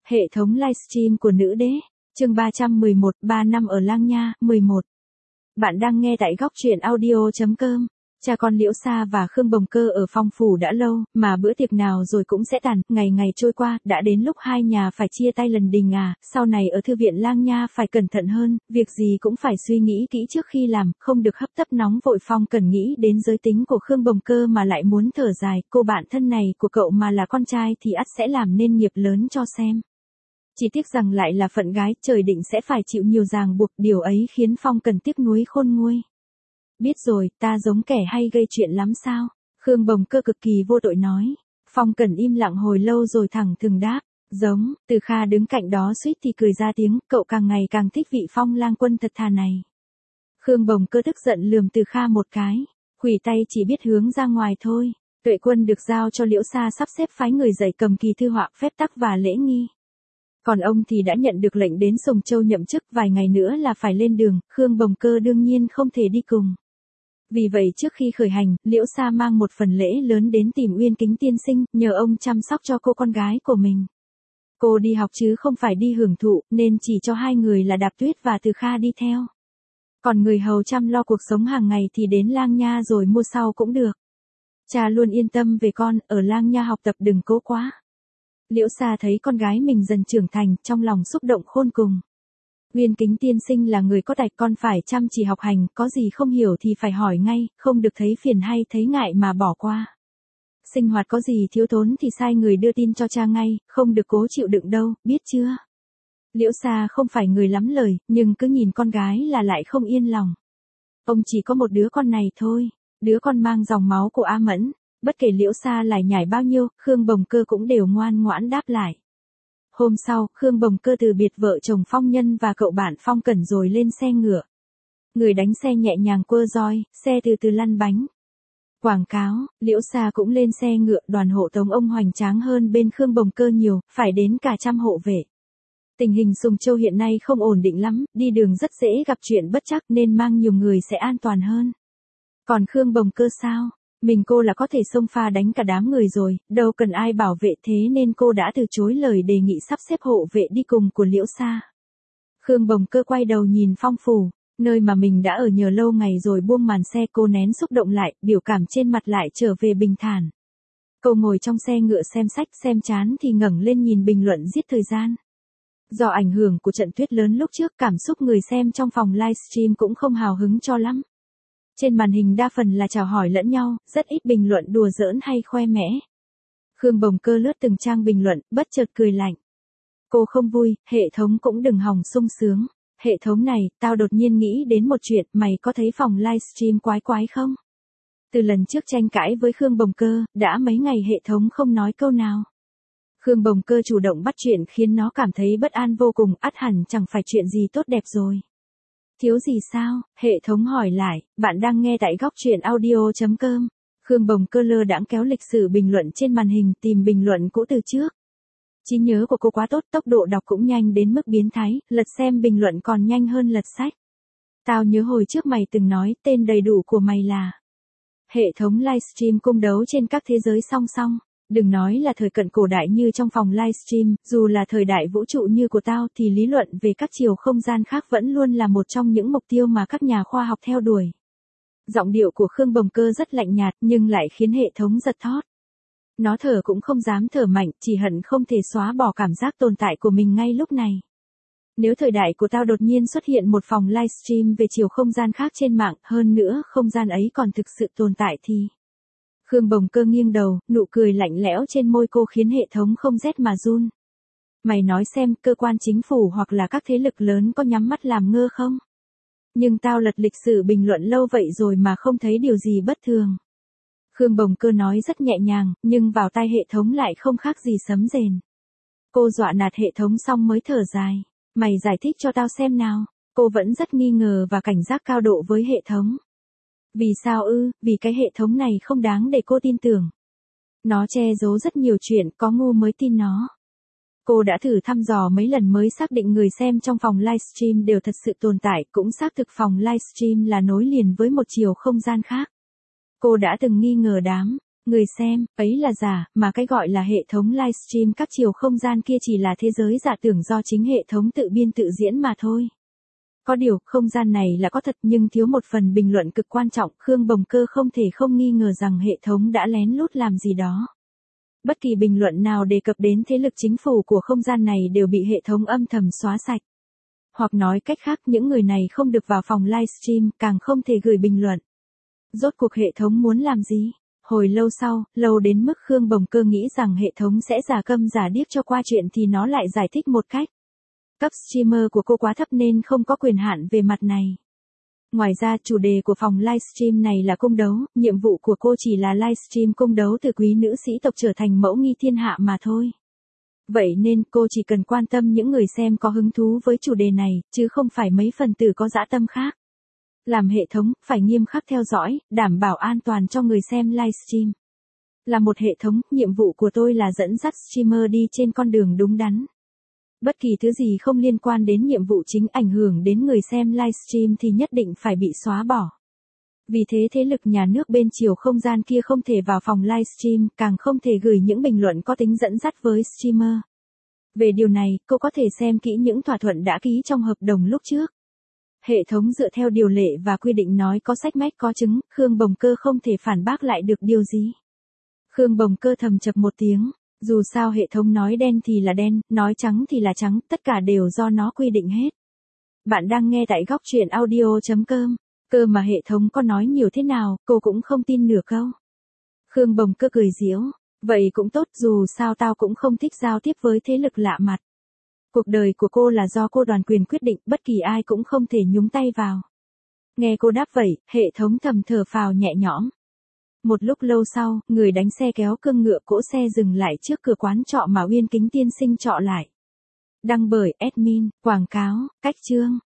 Hệ thống livestream của nữ đế, chương 311, 3 năm ở Lang Nha, 11. Bạn đang nghe tại góc truyện audio.com. Cha con Liễu Sa và Khương Bồng Cơ ở Phong phủ đã lâu, mà bữa tiệc nào rồi cũng sẽ tàn, ngày ngày trôi qua, đã đến lúc hai nhà phải chia tay lần đình à, sau này ở thư viện Lang Nha phải cẩn thận hơn, việc gì cũng phải suy nghĩ kỹ trước khi làm, không được hấp tấp nóng vội. Phong cần nghĩ đến giới tính của Khương Bồng Cơ mà lại muốn thở dài, cô bạn thân này của cậu mà là con trai thì ắt sẽ làm nên nghiệp lớn cho xem. Chỉ tiếc rằng lại là phận gái, trời định sẽ phải chịu nhiều ràng buộc, điều ấy khiến Phong Cần tiếc nuối khôn nguôi. Biết rồi, ta giống kẻ hay gây chuyện lắm sao? Khương Bồng Cơ cực kỳ vô tội nói. Phong Cần im lặng hồi lâu rồi thẳng thừng đáp. Giống. Từ Kha đứng cạnh đó suýt thì cười ra tiếng, cậu càng ngày càng thích vị Phong lang quân thật thà này. Khương Bồng Cơ tức giận lườm Từ Kha một cái. Khuỷu tay chỉ biết hướng ra ngoài thôi. Tuệ Quân được giao cho Liễu Sa sắp xếp phái người dạy cầm kỳ thư họa, phép tắc và lễ nghi. Còn ông thì đã nhận được lệnh đến Sùng Châu nhậm chức, vài ngày nữa là phải lên đường, Khương Bồng Cơ đương nhiên không thể đi cùng. Vì vậy trước khi khởi hành, Liễu Sa mang một phần lễ lớn đến tìm Uyên Kính tiên sinh, nhờ ông chăm sóc cho cô con gái của mình. Cô đi học chứ không phải đi hưởng thụ, nên chỉ cho hai người là Đạp Tuyết và Từ Kha đi theo. Còn người hầu chăm lo cuộc sống hàng ngày thì đến Lang Nha rồi mua sau cũng được. Cha luôn yên tâm về con, ở Lang Nha học tập đừng cố quá. Liễu Sa thấy con gái mình dần trưởng thành, trong lòng xúc động khôn cùng. Uyên Kính tiên sinh là người có tài, con phải chăm chỉ học hành, có gì không hiểu thì phải hỏi ngay, không được thấy phiền hay thấy ngại mà bỏ qua. Sinh hoạt có gì thiếu thốn thì sai người đưa tin cho cha ngay, không được cố chịu đựng đâu, biết chưa? Liễu Sa không phải người lắm lời, nhưng cứ nhìn con gái là lại không yên lòng. Ông chỉ có một đứa con này thôi, đứa con mang dòng máu của A Mẫn. Bất kể Liễu Sa lải nhải bao nhiêu, Khương Bồng Cơ cũng đều ngoan ngoãn đáp lại. Hôm sau, Khương Bồng Cơ từ biệt vợ chồng Phong Nhân và cậu bạn Phong Cẩn rồi lên xe ngựa. Người đánh xe nhẹ nhàng quơ roi, xe từ từ lăn bánh. Quảng cáo, Liễu Sa cũng lên xe ngựa, đoàn hộ tống ông hoành tráng hơn bên Khương Bồng Cơ nhiều, phải đến cả 100 hộ vệ. Tình hình Sùng Châu hiện nay không ổn định lắm, đi đường rất dễ gặp chuyện bất trắc nên mang nhiều người sẽ an toàn hơn. Còn Khương Bồng Cơ sao? Mình cô là có thể xông pha đánh cả đám người rồi, đâu cần ai bảo vệ, thế nên cô đã từ chối lời đề nghị sắp xếp hộ vệ đi cùng của Liễu Sa. Khương Bồng Cơ quay đầu nhìn Phong phủ, nơi mà mình đã ở nhờ lâu ngày rồi buông màn xe, cô nén xúc động lại, biểu cảm trên mặt lại trở về bình thản. Cô ngồi trong xe ngựa xem sách, xem chán thì ngẩng lên nhìn bình luận giết thời gian. Do ảnh hưởng của trận tuyết lớn lúc trước, cảm xúc người xem trong phòng livestream cũng không hào hứng cho lắm. Trên màn hình đa phần là chào hỏi lẫn nhau, rất ít bình luận đùa giỡn hay khoe mẽ. Khương Bồng Cơ lướt từng trang bình luận, bất chợt cười lạnh. Cô không vui, hệ thống cũng đừng hòng sung sướng. Hệ thống này, tao đột nhiên nghĩ đến một chuyện, mày có thấy phòng livestream quái quái không? Từ lần trước tranh cãi với Khương Bồng Cơ, đã mấy ngày hệ thống không nói câu nào. Khương Bồng Cơ chủ động bắt chuyện khiến nó cảm thấy bất an vô cùng, ắt hẳn chẳng phải chuyện gì tốt đẹp rồi. Thiếu gì sao? Hệ thống hỏi lại, bạn đang nghe tại góc truyện audio.com. Khương Bồng Cơ lơ đãng kéo lịch sử bình luận trên màn hình, tìm bình luận cũ từ trước. Trí nhớ của cô quá tốt, tốc độ đọc cũng nhanh đến mức biến thái, lật xem bình luận còn nhanh hơn lật sách. Tao nhớ hồi trước mày từng nói tên đầy đủ của mày là. Hệ thống livestream cung đấu trên các thế giới song song. Đừng nói là thời cận cổ đại như trong phòng livestream, dù là thời đại vũ trụ như của tao thì lý luận về các chiều không gian khác vẫn luôn là một trong những mục tiêu mà các nhà khoa học theo đuổi. Giọng điệu của Khương Bồng Cơ rất lạnh nhạt nhưng lại khiến hệ thống giật thót. Nó thở cũng không dám thở mạnh, chỉ hận không thể xóa bỏ cảm giác tồn tại của mình ngay lúc này. Nếu thời đại của tao đột nhiên xuất hiện một phòng livestream về chiều không gian khác trên mạng, hơn nữa không gian ấy còn thực sự tồn tại thì... Khương Bồng Cơ nghiêng đầu, nụ cười lạnh lẽo trên môi cô khiến hệ thống không rét mà run. Mày nói xem, cơ quan chính phủ hoặc là các thế lực lớn có nhắm mắt làm ngơ không? Nhưng tao lật lịch sử bình luận lâu vậy rồi mà không thấy điều gì bất thường. Khương Bồng Cơ nói rất nhẹ nhàng, nhưng vào tai hệ thống lại không khác gì sấm rền. Cô dọa nạt hệ thống xong mới thở dài. Mày giải thích cho tao xem nào. Cô vẫn rất nghi ngờ và cảnh giác cao độ với hệ thống. Vì sao ư? Vì cái hệ thống này không đáng để cô tin tưởng. Nó che giấu rất nhiều chuyện, có ngu mới tin nó. Cô đã thử thăm dò mấy lần mới xác định người xem trong phòng livestream đều thật sự tồn tại, cũng xác thực phòng livestream là nối liền với một chiều không gian khác. Cô đã từng nghi ngờ đám Người xem, ấy là giả, mà cái gọi là hệ thống livestream các chiều không gian kia chỉ là thế giới giả tưởng do chính hệ thống tự biên tự diễn mà thôi. Có điều, không gian này là có thật nhưng thiếu một phần bình luận cực quan trọng, Khương Bồng Cơ không thể không nghi ngờ rằng hệ thống đã lén lút làm gì đó. Bất kỳ bình luận nào đề cập đến thế lực chính phủ của không gian này đều bị hệ thống âm thầm xóa sạch. Hoặc nói cách khác, những người này không được vào phòng livestream, càng không thể gửi bình luận. Rốt cuộc hệ thống muốn làm gì? Hồi lâu sau, lâu đến mức Khương Bồng Cơ nghĩ rằng hệ thống sẽ giả câm giả điếc cho qua chuyện thì nó lại giải thích một cách. Cấp streamer của cô quá thấp nên không có quyền hạn về mặt này. Ngoài ra, chủ đề của phòng livestream này là cung đấu, nhiệm vụ của cô chỉ là livestream cung đấu từ quý nữ sĩ tộc trở thành mẫu nghi thiên hạ mà thôi. Vậy nên cô chỉ cần quan tâm những người xem có hứng thú với chủ đề này, chứ không phải mấy phần tử có dã tâm khác. Làm hệ thống, phải nghiêm khắc theo dõi, đảm bảo an toàn cho người xem livestream. Là một hệ thống, nhiệm vụ của tôi là dẫn dắt streamer đi trên con đường đúng đắn. Bất kỳ thứ gì không liên quan đến nhiệm vụ chính ảnh hưởng đến người xem livestream thì nhất định phải bị xóa bỏ. Vì thế thế lực nhà nước bên chiều không gian kia không thể vào phòng livestream, càng không thể gửi những bình luận có tính dẫn dắt với streamer. Về điều này, cô có thể xem kỹ những thỏa thuận đã ký trong hợp đồng lúc trước. Hệ thống dựa theo điều lệ và quy định nói có sách mách có chứng, Khương Bồng Cơ không thể phản bác lại được điều gì. Khương Bồng Cơ thầm chập một tiếng, dù sao hệ thống nói đen thì là đen, nói trắng thì là trắng, tất cả đều do nó quy định hết. Bạn đang nghe tại góc truyện audio.com. Cơ mà hệ thống có nói nhiều thế nào, cô cũng không tin nửa câu. Khương Bồng Cơ cười giễu, vậy cũng tốt, dù sao tao cũng không thích giao tiếp với thế lực lạ mặt. Cuộc đời của cô là do cô đoàn quyền quyết định, bất kỳ ai cũng không thể nhúng tay vào. Nghe cô đáp vậy, hệ thống thầm thở phào nhẹ nhõm. Một lúc lâu sau, người đánh xe kéo cương ngựa cỗ xe dừng lại trước cửa quán trọ mà Uyên Kính tiên sinh trọ lại. Đăng bởi admin, quảng cáo, cách chương.